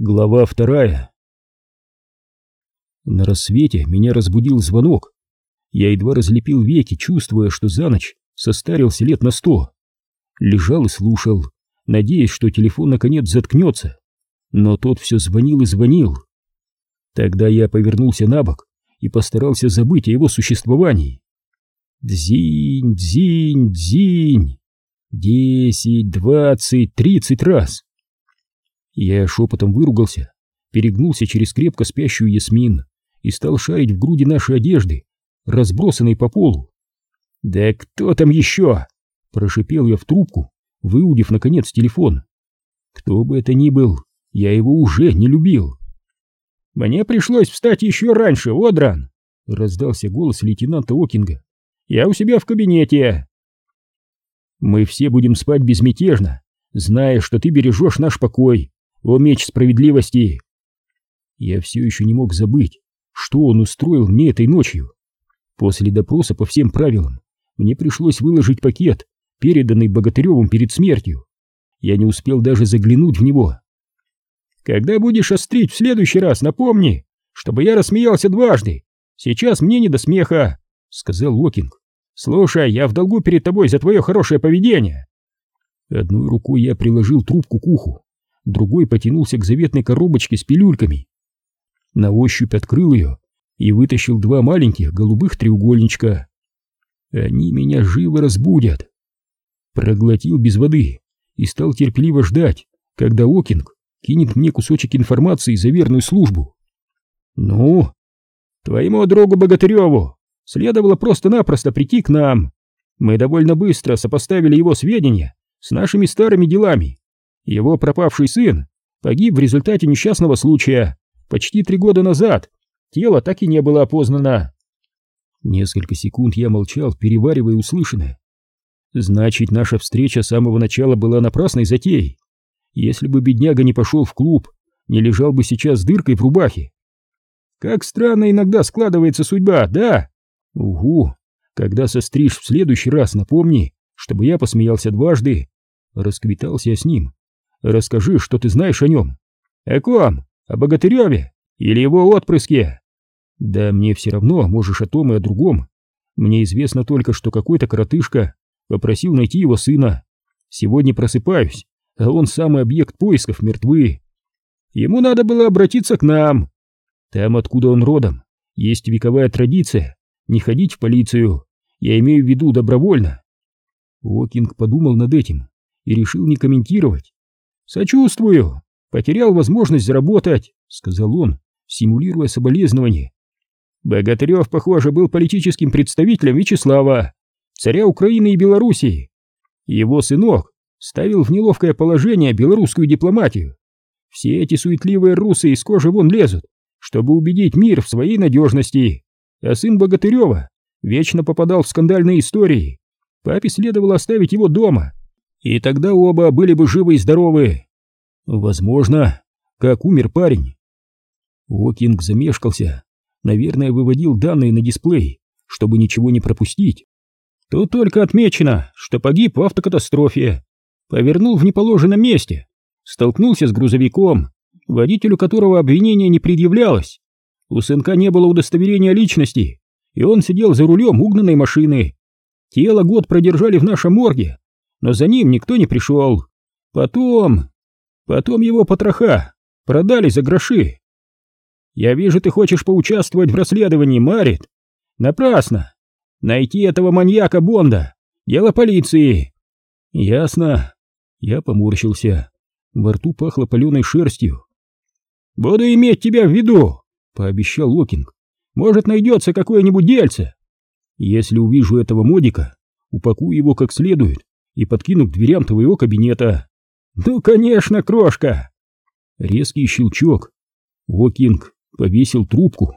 Глава 2. На рассвете меня разбудил звонок. Я едва разлепил веки, чувствуя, что за ночь состарился лет на 100. Лежал и слушал, надеясь, что телефон наконец заткнется. Но тот все звонил и звонил. Тогда я повернулся на бок и постарался забыть о его существовании. Дзинь, дзинь, дзинь. 10, 20, 30 раз. Я шепотом выругался, перегнулся через крепко спящую Ясмин и стал шарить в груди нашей одежды, разбросанной по полу. «Да кто там еще?» — прошипел я в трубку, выудив, наконец, телефон. Кто бы это ни был, я его уже не любил. «Мне пришлось встать еще раньше, Одран!» — раздался голос лейтенанта Окинга. «Я у себя в кабинете!» «Мы все будем спать безмятежно, зная, что ты бережешь наш покой, о меч справедливости!» Я все еще не мог забыть, что он устроил мне этой ночью. После допроса по всем правилам мне пришлось выложить пакет, переданный Богатыревым перед смертью. Я не успел даже заглянуть в него. «Когда будешь острить в следующий раз, напомни, чтобы я рассмеялся дважды. Сейчас мне не до смеха», — сказал Окинг. «Слушай, я в долгу перед тобой за твое хорошее поведение». Одной рукой я приложил трубку к уху, другой потянулся к заветной коробочке с пилюльками. На ощупь открыл ее и вытащил 2 маленьких голубых треугольничка. Они меня живо разбудят. Проглотил без воды и стал терпеливо ждать, когда Окинг кинет мне кусочек информации за верную службу. «Ну, твоему другу Богатыреву следовало просто-напросто прийти к нам. Мы довольно быстро сопоставили его сведения с нашими старыми делами. Его пропавший сын погиб в результате несчастного случая почти 3 года назад. Тело так и не было опознано». Несколько секунд я молчал, переваривая услышанное. Значит, наша встреча с самого начала была напрасной затеей. Если бы бедняга не пошел в клуб, не лежал бы сейчас с дыркой в рубахе. Как странно иногда складывается судьба, да? Угу. Когда состришь в следующий раз, напомни, чтобы я посмеялся дважды. Расквитался я с ним. Расскажи, что ты знаешь о нем. О ком? О Богатыреве? Или его отпрыске? Да мне все равно, можешь о том и о другом. Мне известно только, что какой-то коротышка попросил найти его сына. Сегодня просыпаюсь, а он самый объект поисков мертвы. Ему надо было обратиться к нам. Там, откуда он родом, есть вековая традиция не ходить в полицию. Я имею в виду добровольно. Окинг подумал над этим и решил не комментировать. «Сочувствую. Потерял возможность заработать», — сказал он, симулируя соболезнование. «Богатырев, похоже, был политическим представителем Вячеслава, царя Украины и Белоруссии. Его сынок ставил в неловкое положение белорусскую дипломатию. Все эти суетливые русы из кожи вон лезут, чтобы убедить мир в своей надежности, а сын Богатырева вечно попадал в скандальные истории. Папе следовало оставить его дома, и тогда оба были бы живы и здоровы. Возможно, как умер парень». Окинг замешкался, наверное, выводил данные на дисплей, чтобы ничего не пропустить. «Тут только отмечено, что погиб в автокатастрофе. Повернул в неположенном месте, столкнулся с грузовиком, водителю которого обвинение не предъявлялось. У сынка не было удостоверения личности, и он сидел за рулем угнанной машины. Тело год продержали в нашем морге, но за ним никто не пришел. Потом его потроха продали за гроши. Я вижу, ты хочешь поучаствовать в расследовании, Марит. Напрасно. Найти этого маньяка Бонда — дело полиции». «Ясно». Я поморщился. Во рту пахло паленой шерстью. «Буду иметь тебя в виду», — пообещал Окинг. «Может, найдется какое-нибудь дельце. Если увижу этого модика, упакую его как следует и подкину к дверям твоего кабинета». «Ну, конечно, крошка!» Резкий щелчок. Окинг повесил трубку.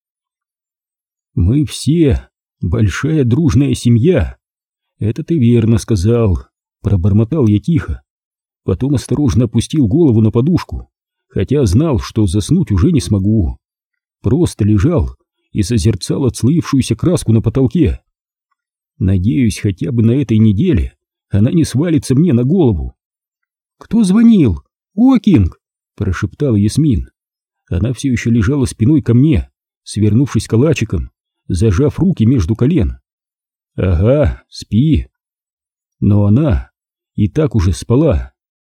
«Мы все большая дружная семья. Это ты верно сказал», — пробормотал я тихо. Потом осторожно опустил голову на подушку, хотя знал, что заснуть уже не смогу. Просто лежал и созерцал отслоившуюся краску на потолке. Надеюсь, хотя бы на этой неделе она не свалится мне на голову. «Кто звонил? Окинг!» прошептала Ясмин. Она все еще лежала спиной ко мне, свернувшись калачиком, зажав руки между колен. Ага, спи. Но она и так уже спала.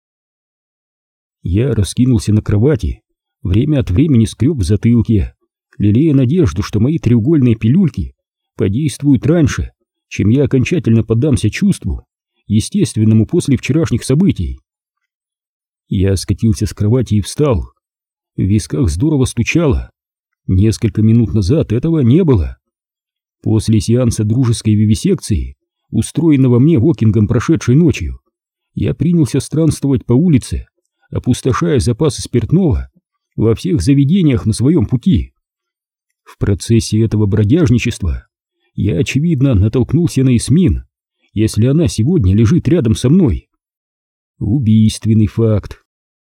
Я раскинулся на кровати, время от времени скреб в затылке, лелея надежду, что мои треугольные пилюльки подействуют раньше, чем я окончательно поддамся чувству, естественному после вчерашних событий. Я скатился с кровати и встал. В висках здорово стучало. Несколько минут назад этого не было. После сеанса дружеской вивисекции, устроенного мне Вокингом прошедшей ночью, я принялся странствовать по улице, опустошая запасы спиртного во всех заведениях на своем пути. В процессе этого бродяжничества я, очевидно, натолкнулся на Ясмин, если она сегодня лежит рядом со мной. Убийственный факт.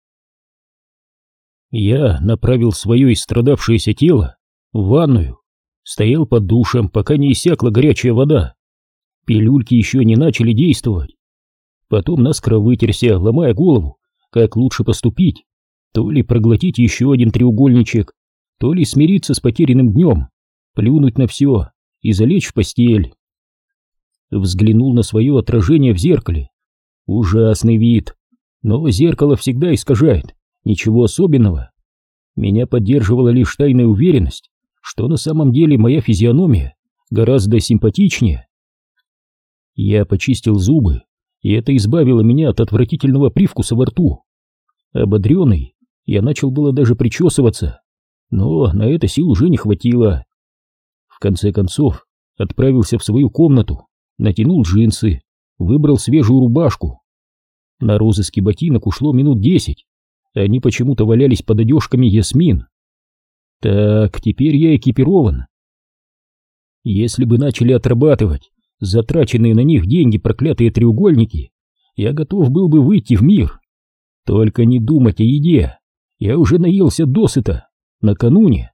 Я направил свое истрадавшееся тело в ванную, стоял под душем, пока не иссякла горячая вода. Пилюльки еще не начали действовать. Потом наскоро вытерся, ломая голову, как лучше поступить. То ли проглотить еще один треугольничек, то ли смириться с потерянным днем, плюнуть на все и залечь в постель. Взглянул на свое отражение в зеркале. Ужасный вид, но зеркало всегда искажает, ничего особенного. Меня поддерживала лишь тайная уверенность, что на самом деле моя физиономия гораздо симпатичнее. Я почистил зубы, и это избавило меня от отвратительного привкуса во рту. Ободренный, я начал было даже причесываться, но на это сил уже не хватило. В конце концов, отправился в свою комнату, натянул джинсы, выбрал свежую рубашку. На розыски ботинок ушло минут 10, они почему-то валялись под одежками Ясмин. Так, теперь я экипирован. Если бы начали отрабатывать затраченные на них деньги проклятые треугольники, я готов был бы выйти в мир. Только не думать о еде, я уже наелся досыта, накануне.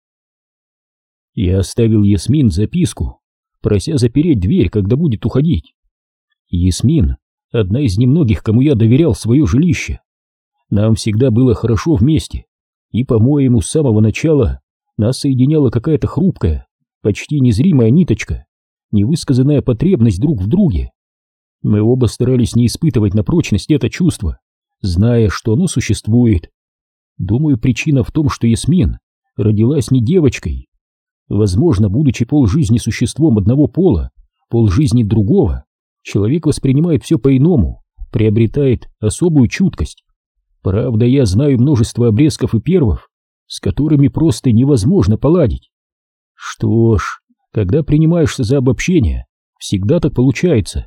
Я оставил Ясмин записку, прося запереть дверь, когда будет уходить. Ясмин — одна из немногих, кому я доверял свое жилище. Нам всегда было хорошо вместе, и, по-моему, с самого начала нас соединяла какая-то хрупкая, почти незримая ниточка, невысказанная потребность друг в друге. Мы оба старались не испытывать на прочность это чувство, зная, что оно существует. Думаю, причина в том, что Ясмин родилась не девочкой. Возможно, будучи полжизни существом одного пола, полжизни другого, человек воспринимает все по-иному, приобретает особую чуткость. Правда, я знаю множество обрезков и первов, с которыми просто невозможно поладить. Что ж, когда принимаешься за обобщение, всегда так получается.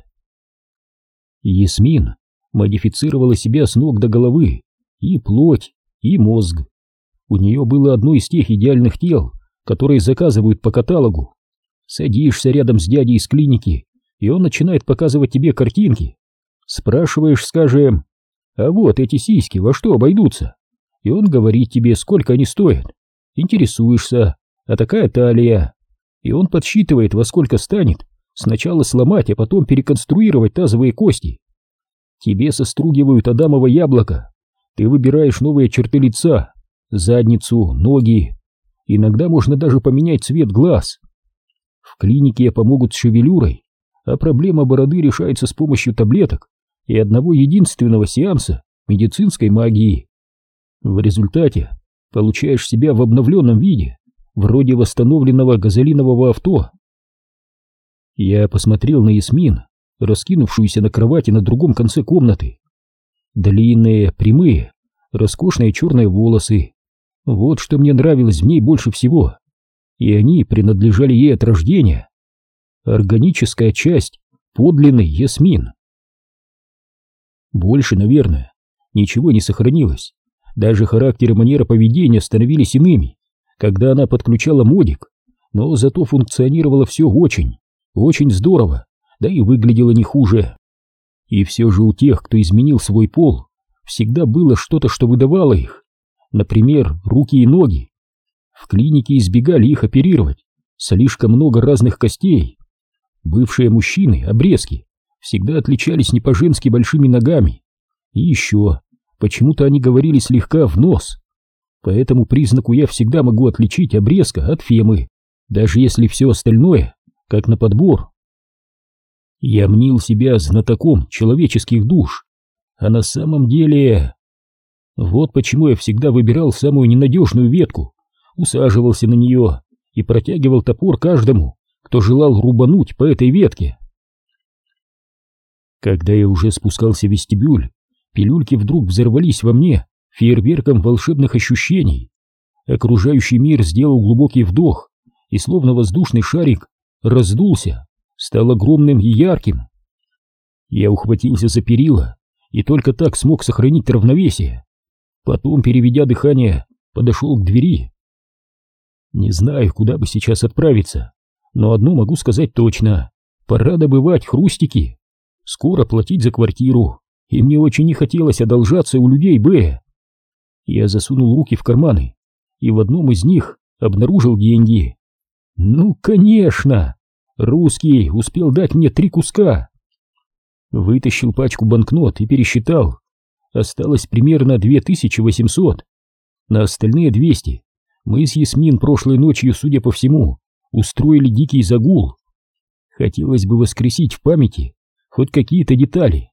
Ясмин модифицировала себя с ног до головы, и плоть, и мозг. У нее было одно из тех идеальных тел, которые заказывают по каталогу. Садишься рядом с дядей из клиники, и он начинает показывать тебе картинки. Спрашиваешь, скажем, а вот эти сиськи во что обойдутся? И он говорит тебе, сколько они стоят. Интересуешься, а такая талия. И он подсчитывает, во сколько станет сначала сломать, а потом переконструировать тазовые кости. Тебе состругивают адамово яблоко. Ты выбираешь новые черты лица, задницу, ноги. Иногда можно даже поменять цвет глаз. В клинике помогут с шевелюрой, а проблема бороды решается с помощью таблеток и одного единственного сеанса медицинской магии. В результате получаешь себя в обновленном виде, вроде восстановленного газолинового авто. Я посмотрел на Ясмин, раскинувшуюся на кровати на другом конце комнаты. Длинные, прямые, роскошные черные волосы. Вот что мне нравилось в ней больше всего. И они принадлежали ей от рождения. Органическая часть подлинной Ясмин. Больше, наверное, ничего не сохранилось. Даже характер и манера поведения становились иными, когда она подключала модик, но зато функционировало все очень, очень здорово, да и выглядело не хуже. И все же у тех, кто изменил свой пол, всегда было что-то, что выдавало их. Например, руки и ноги. В клинике избегали их оперировать, слишком много разных костей. Бывшие мужчины, обрезки, всегда отличались не по-женски большими ногами. И еще, почему-то они говорили слегка в нос. По этому признаку я всегда могу отличить обрезка от фемы, даже если все остальное как на подбор. Я мнил себя знатоком человеческих душ, а на самом деле... Вот почему я всегда выбирал самую ненадежную ветку, усаживался на нее и протягивал топор каждому, кто желал рубануть по этой ветке. Когда я уже спускался в вестибюль, пилюльки вдруг взорвались во мне фейерверком волшебных ощущений. Окружающий мир сделал глубокий вдох, и словно воздушный шарик раздулся, стал огромным и ярким. Я ухватился за перила и только так смог сохранить равновесие. Потом, переведя дыхание, подошел к двери. Не знаю, куда бы сейчас отправиться, но одно могу сказать точно: пора добывать хрустики. Скоро платить за квартиру, и мне очень не хотелось одолжаться у людей Б. Я засунул руки в карманы и в одном из них обнаружил деньги. Ну, конечно! Русский успел дать мне 3 куска. Вытащил пачку банкнот и пересчитал. Осталось примерно 2800. На остальные 200 мы с Ясмин прошлой ночью, судя по всему, устроили дикий загул. Хотелось бы воскресить в памяти хоть какие-то детали.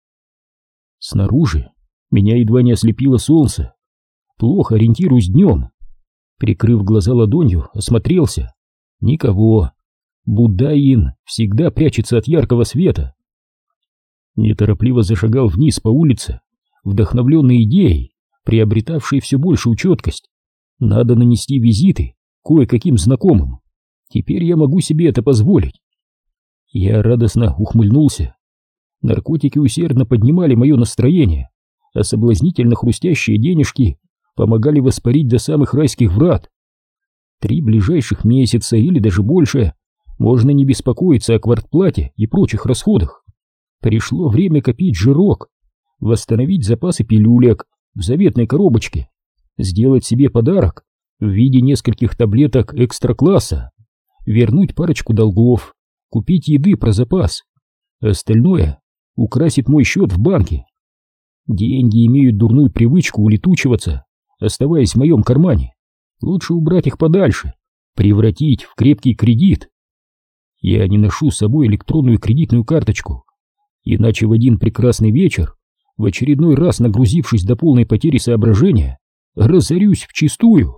Снаружи меня едва не ослепило солнце. Плохо ориентируюсь днем. Прикрыв глаза ладонью, осмотрелся. Никого. Будда-Ин всегда прячется от яркого света. Неторопливо зашагал вниз по улице, вдохновленный идеей, приобретавшей все большую четкость. Надо нанести визиты кое-каким знакомым. Теперь я могу себе это позволить. Я радостно ухмыльнулся. Наркотики усердно поднимали мое настроение, а соблазнительно хрустящие денежки помогали воспарить до самых райских врат. 3 ближайших месяца или даже больше можно не беспокоиться о квартплате и прочих расходах. Пришло время копить жирок, восстановить запасы пилюлек в заветной коробочке, сделать себе подарок в виде нескольких таблеток экстра-класса, вернуть парочку долгов, купить еды про запас. Остальное украсит мой счет в банке. Деньги имеют дурную привычку улетучиваться, оставаясь в моем кармане. Лучше убрать их подальше, превратить в крепкий кредит. Я не ношу с собой электронную кредитную карточку, иначе в один прекрасный вечер, в очередной раз нагрузившись до полной потери соображения, разорюсь вчистую.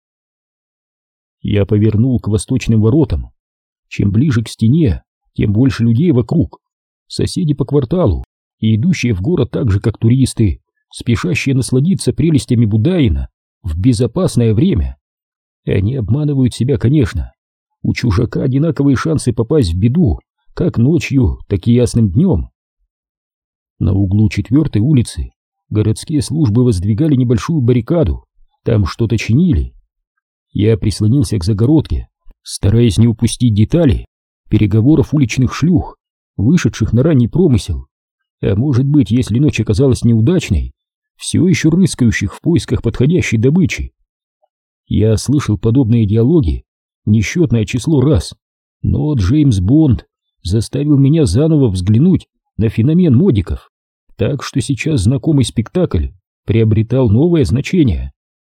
Я повернул к восточным воротам. Чем ближе к стене, тем больше людей вокруг. Соседи по кварталу и идущие в город так же, как туристы, спешащие насладиться прелестями Будда-Ина в безопасное время. Они обманывают себя, конечно. У чужака одинаковые шансы попасть в беду, как ночью, так и ясным днем. На углу 4-й улицы городские службы воздвигали небольшую баррикаду, там что-то чинили. Я прислонился к загородке, стараясь не упустить детали переговоров уличных шлюх, вышедших на ранний промысел, а может быть, если ночь оказалась неудачной, все еще рыскающих в поисках подходящей добычи. Я слышал подобные диалоги несчетное число раз, но Джеймс Бонд заставил меня заново взглянуть на феномен модиков, так что сейчас знакомый спектакль приобретал новое значение.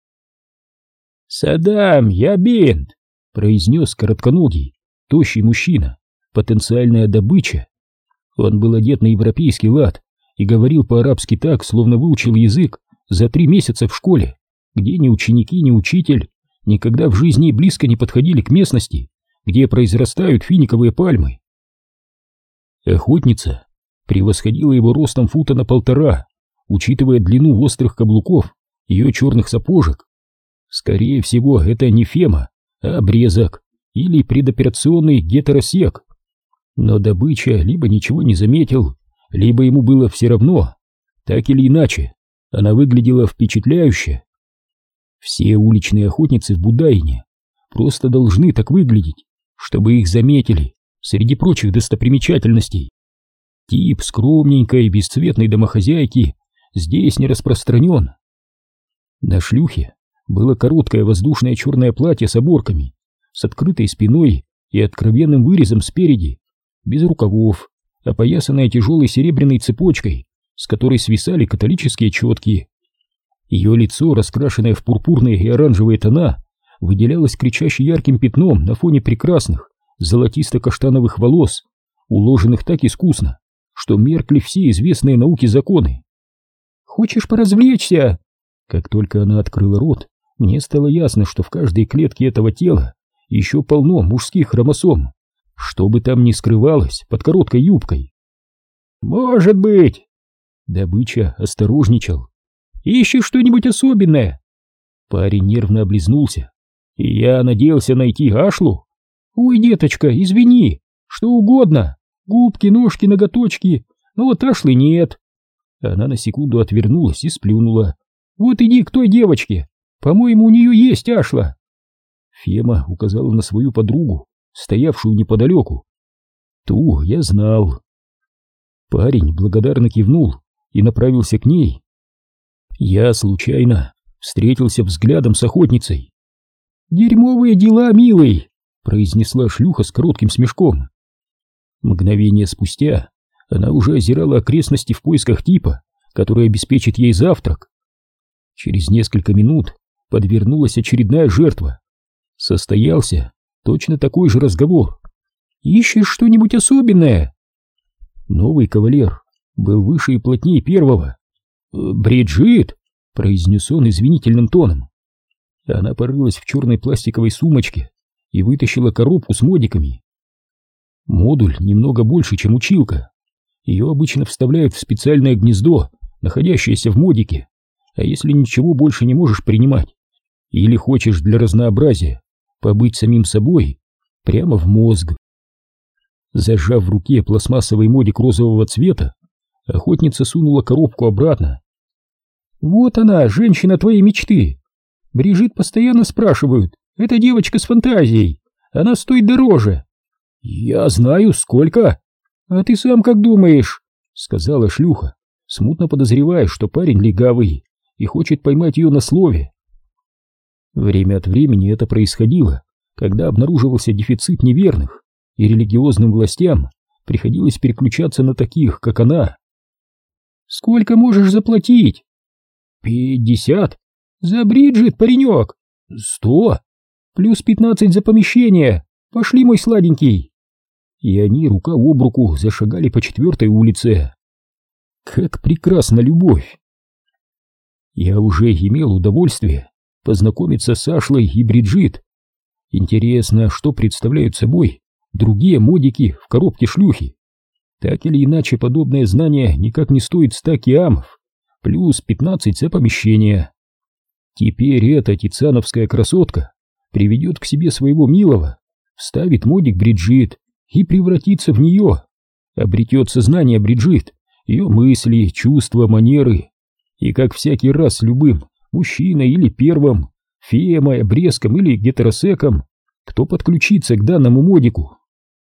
«Саддам, я Бинд!» — произнес коротконогий, тощий мужчина, потенциальная добыча. Он был одет на европейский лад и говорил по-арабски так, словно выучил язык за 3 месяца в школе, где ни ученики, ни учитель никогда в жизни и близко не подходили к местности, где произрастают финиковые пальмы. Охотница превосходила его ростом фута на 1,5, учитывая длину острых каблуков ее черных сапожек. Скорее всего, это не фема, а обрезок или предоперационный гетеросек. Но добыча либо ничего не заметил, либо ему было все равно. Так или иначе, она выглядела впечатляюще. Все уличные охотницы в Будда-Ине просто должны так выглядеть, чтобы их заметили среди прочих достопримечательностей. Тип скромненькой бесцветной домохозяйки здесь не распространен. На шлюхе было короткое воздушное черное платье с оборками, с открытой спиной и откровенным вырезом спереди, без рукавов, опоясанная тяжелой серебряной цепочкой, с которой свисали католические четки, Ее лицо, раскрашенное в пурпурные и оранжевые тона, выделялось кричаще ярким пятном на фоне прекрасных золотисто-каштановых волос, уложенных так искусно, что меркли все известные науке законы. «Хочешь поразвлечься?» Как только она открыла рот, мне стало ясно, что в каждой клетке этого тела еще полно мужских хромосом, что бы там ни скрывалось под короткой юбкой. «Может быть!» Добыча осторожничал. «Ищешь что-нибудь особенное?» Парень нервно облизнулся. «И я надеялся найти Ашлу?» «Ой, деточка, извини, что угодно. Губки, ножки, ноготочки, но вот Ашлы нет». Она на секунду отвернулась и сплюнула. «Вот иди к той девочке. По-моему, у нее есть Ашла». Фема указала на свою подругу, стоявшую неподалеку. Ту я знал. Парень благодарно кивнул и направился к ней. Я случайно встретился взглядом с охотницей. «Дерьмовые дела, милый!» — произнесла шлюха с коротким смешком. Мгновение спустя она уже озирала окрестности в поисках типа, который обеспечит ей завтрак. Через несколько минут подвернулась очередная жертва. Состоялся точно такой же разговор. «Ищешь что-нибудь особенное?» Новый кавалер был выше и плотнее первого. «Бриджит!» — произнес он извинительным тоном. Она порылась в черной пластиковой сумочке и вытащила коробку с модиками. Модуль немного больше, чем училка. Ее обычно вставляют в специальное гнездо, находящееся в модике. А если ничего больше не можешь принимать, или хочешь для разнообразия побыть самим собой, прямо в мозг. Зажав в руке пластмассовый модик розового цвета, охотница сунула коробку обратно. «Вот она, женщина твоей мечты. Брижит постоянно спрашивают, это девочка с фантазией, она стоит дороже». «Я знаю, сколько». «А ты сам как думаешь?» — сказала шлюха, смутно подозревая, что парень легавый и хочет поймать ее на слове. Время от времени это происходило, когда обнаруживался дефицит неверных, и религиозным властям приходилось переключаться на таких, как она. «Сколько можешь заплатить?» 50. «За Бриджит, паренек!» 100. «Плюс 15 за помещение! Пошли, мой сладенький!» И они рука об руку зашагали по 4-й улице. Как прекрасна любовь! Я уже имел удовольствие познакомиться с Ашлой и Бриджит. Интересно, что представляют собой другие модики в коробке шлюхи. Так или иначе, подобное знание никак не стоит 100 киамов, плюс 15 за помещение. Теперь эта тициановская красотка приведет к себе своего милого, вставит модик Бриджит и превратится в нее, обретет сознание Бриджит, ее мысли, чувства, манеры, и как всякий раз с любым мужчиной или первым, фемой, обрезком или гетеросеком, кто подключится к данному модику.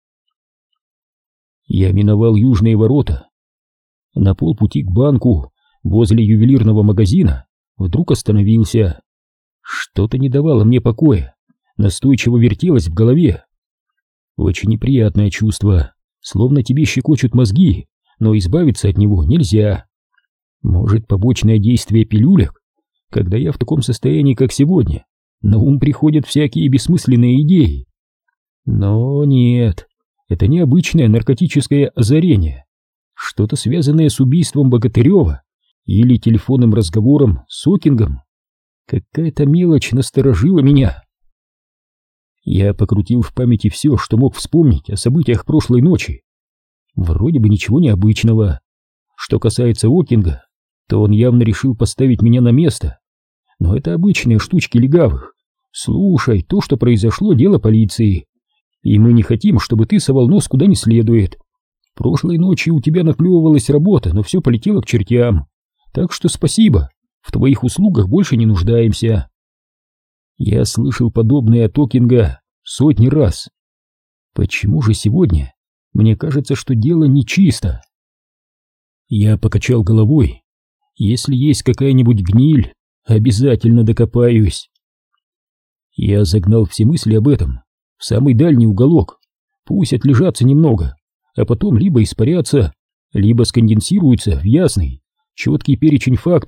Я миновал южные ворота. На полпути к банку, возле ювелирного магазина, вдруг остановился. Что-то не давало мне покоя, настойчиво вертелось в голове. Очень неприятное чувство, словно тебе щекочут мозги, но избавиться от него нельзя. Может, побочное действие пилюлек? Когда я в таком состоянии, как сегодня, на ум приходят всякие бессмысленные идеи. Но нет, это необычное наркотическое озарение, что-то связанное с убийством Богатырева или телефонным разговором с Окингом. Какая-то мелочь насторожила меня. Я покрутил в памяти все, что мог вспомнить о событиях прошлой ночи. Вроде бы ничего необычного. Что касается Окинга, то он явно решил поставить меня на место. Но это обычные штучки легавых. Слушай, то, что произошло, дело полиции. И мы не хотим, чтобы ты совал нос куда не следует. Прошлой ночью у тебя наклевывалась работа, но все полетело к чертям. Так что спасибо, в твоих услугах больше не нуждаемся. Я слышал подобное от Окинга сотни раз. Почему же сегодня мне кажется, что дело нечисто? Я покачал головой. Если есть какая-нибудь гниль, обязательно докопаюсь. Я загнал все мысли об этом в самый дальний уголок. Пусть отлежатся немного, а потом либо испарятся, либо сконденсируются в ясный, четкий перечень фактов,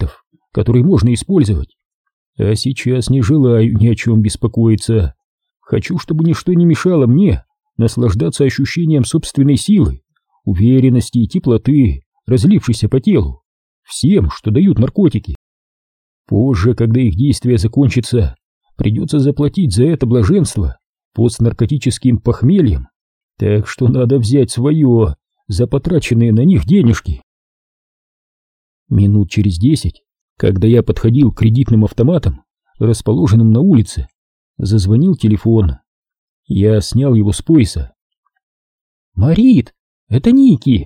который можно использовать. А сейчас не желаю ни о чем беспокоиться. Хочу, чтобы ничто не мешало мне наслаждаться ощущением собственной силы, уверенности и теплоты, разлившейся по телу, всем, что дают наркотики. Позже, когда их действие закончится, придется заплатить за это блаженство постнаркотическим похмельем, так что надо взять свое за потраченные на них денежки. Минут через 10, когда я подходил к кредитным автоматам, расположенным на улице, зазвонил телефон. Я снял его с пояса. «Марит, это Ники!»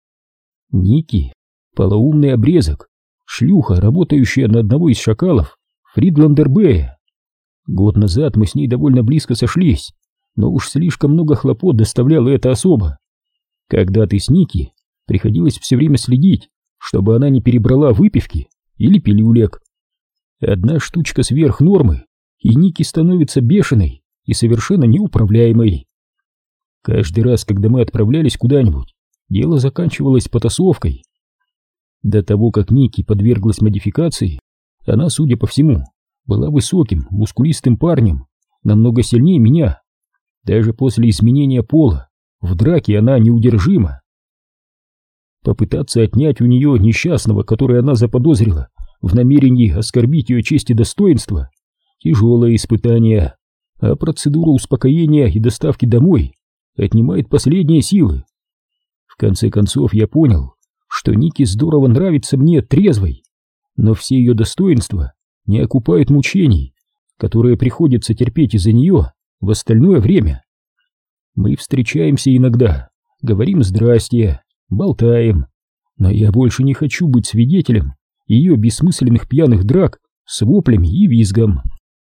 Ники — полоумный обрезок, шлюха, работающая на одного из шакалов Фридландер-Бэя. Год назад мы с ней довольно близко сошлись, но уж слишком много хлопот доставляла эта особа. Когда ты с Ники, приходилось все время следить, чтобы она не перебрала выпивки или пилюлек. Одна штучка сверх нормы, и Ники становится бешеной и совершенно неуправляемой. Каждый раз, когда мы отправлялись куда-нибудь, дело заканчивалось потасовкой. До того, как Ники подверглась модификации, она, судя по всему, была высоким, мускулистым парнем, намного сильнее меня. Даже после изменения пола в драке она неудержима. Попытаться отнять у нее несчастного, который она заподозрила в намерении оскорбить ее честь и достоинство — тяжелое испытание, а процедура успокоения и доставки домой отнимает последние силы. В конце концов я понял, что Ники здорово нравится мне трезвой, но все ее достоинства не окупают мучений, которые приходится терпеть из-за нее в остальное время. Мы встречаемся иногда, говорим «здрасте», болтаем, но я больше не хочу быть свидетелем ее бессмысленных пьяных драк с воплями и визгом.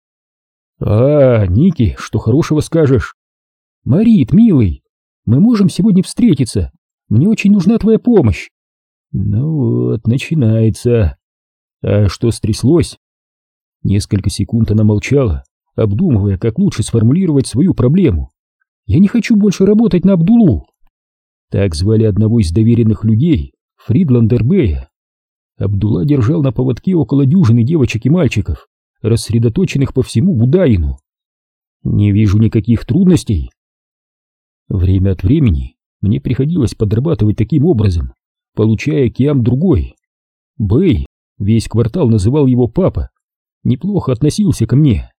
«А, Ники, что хорошего скажешь?» «Марит, милый, мы можем сегодня встретиться? Мне очень нужна твоя помощь». «Ну вот, начинается. А что стряслось?» Несколько секунд она молчала, обдумывая, как лучше сформулировать свою проблему. «Я не хочу больше работать на Абдулу». Так звали одного из доверенных людей Фридландер-Бэя. Абдулла держал на поводке около дюжины девочек и мальчиков, рассредоточенных по всему Будаину. «Не вижу никаких трудностей». Время от времени мне приходилось подрабатывать таким образом, получая киам другой. Бэй, весь квартал называл его папа, неплохо относился ко мне.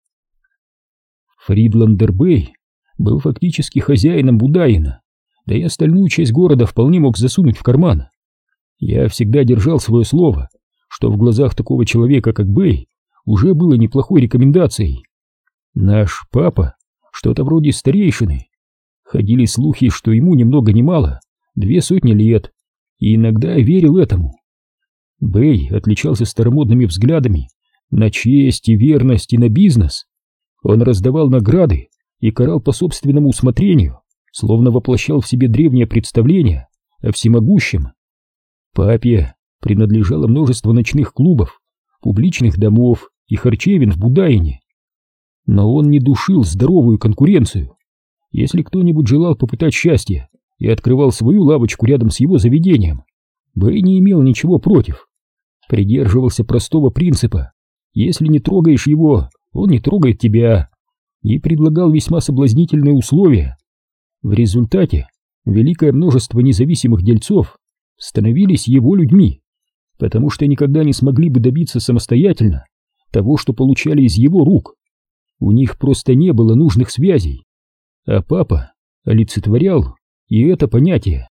Фридландер-Бэй был фактически хозяином Будаина, да и остальную часть города вполне мог засунуть в карман. Я всегда держал свое слово, что в глазах такого человека, как Бэй, уже было неплохой рекомендацией. Наш папа что-то вроде старейшины. Ходили слухи, что ему ни много ни мало 200 лет, и иногда я верил этому. Бэй отличался старомодными взглядами на честь и верность и на бизнес. Он раздавал награды и карал по собственному усмотрению, словно воплощал в себе древнее представление о всемогущем. Папе принадлежало множество ночных клубов, публичных домов и харчевин в Будаине. Но он не душил здоровую конкуренцию. Если кто-нибудь желал попытать счастья и открывал свою лавочку рядом с его заведением, Бэй не имел ничего против. Придерживался простого принципа: если не трогаешь его, он не трогает тебя, и предлагал весьма соблазнительные условия. В результате великое множество независимых дельцов становились его людьми, потому что никогда не смогли бы добиться самостоятельно того, что получали из его рук. У них просто не было нужных связей, а папа олицетворял и это понятие.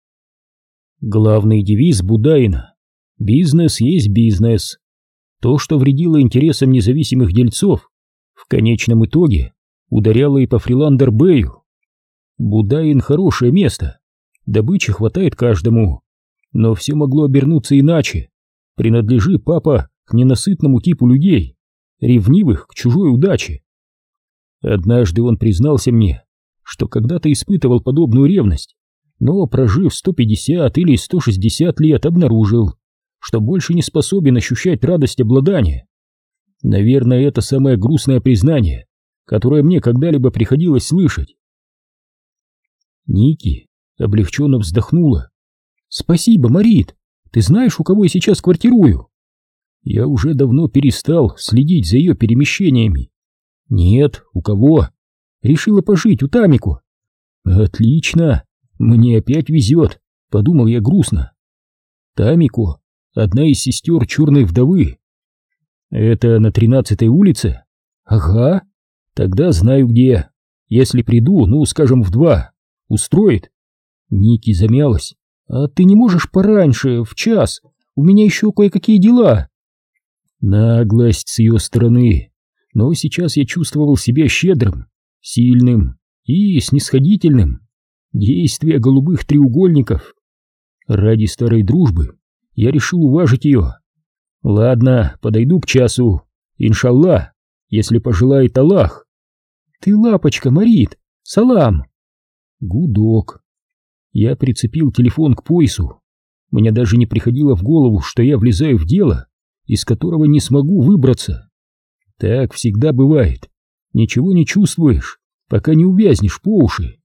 Главный девиз Будаина — «Бизнес есть бизнес». То, что вредило интересам независимых дельцов, в конечном итоге ударяло и по Фридландер-Бэю. Будаин — хорошее место, добычи хватает каждому, но все могло обернуться иначе. Принадлежи папа к ненасытному типу людей, ревнивых к чужой удаче. Однажды он признался мне, что когда-то испытывал подобную ревность, но, прожив 150 или 160 лет, обнаружил, что больше не способен ощущать радость обладания. Наверное, это самое грустное признание, которое мне когда-либо приходилось слышать. Ники облегченно вздохнула. «Спасибо, Марит. Ты знаешь, у кого я сейчас квартирую?» Я уже давно перестал следить за ее перемещениями. Нет, у кого? Решила пожить у Тамико. Отлично, мне опять везет, подумал я грустно. Тамико — одна из сестер Черной вдовы. Это на 13-й улице? Ага, тогда знаю где. Если приду, ну, скажем, в 2, устроит? Ники замялась. А ты не можешь пораньше, в 1? У меня еще кое-какие дела. Наглость с ее стороны, но сейчас я чувствовал себя щедрым, сильным и снисходительным. Действие голубых треугольников. Ради старой дружбы я решил уважить ее. Ладно, подойду к 1, иншаллах, если пожелает Аллах. Ты лапочка, Марит, салам. Гудок. Я прицепил телефон к поясу. Мне даже не приходило в голову, что я влезаю в дело, из которого не смогу выбраться. Так всегда бывает. Ничего не чувствуешь, пока не увязнешь по уши.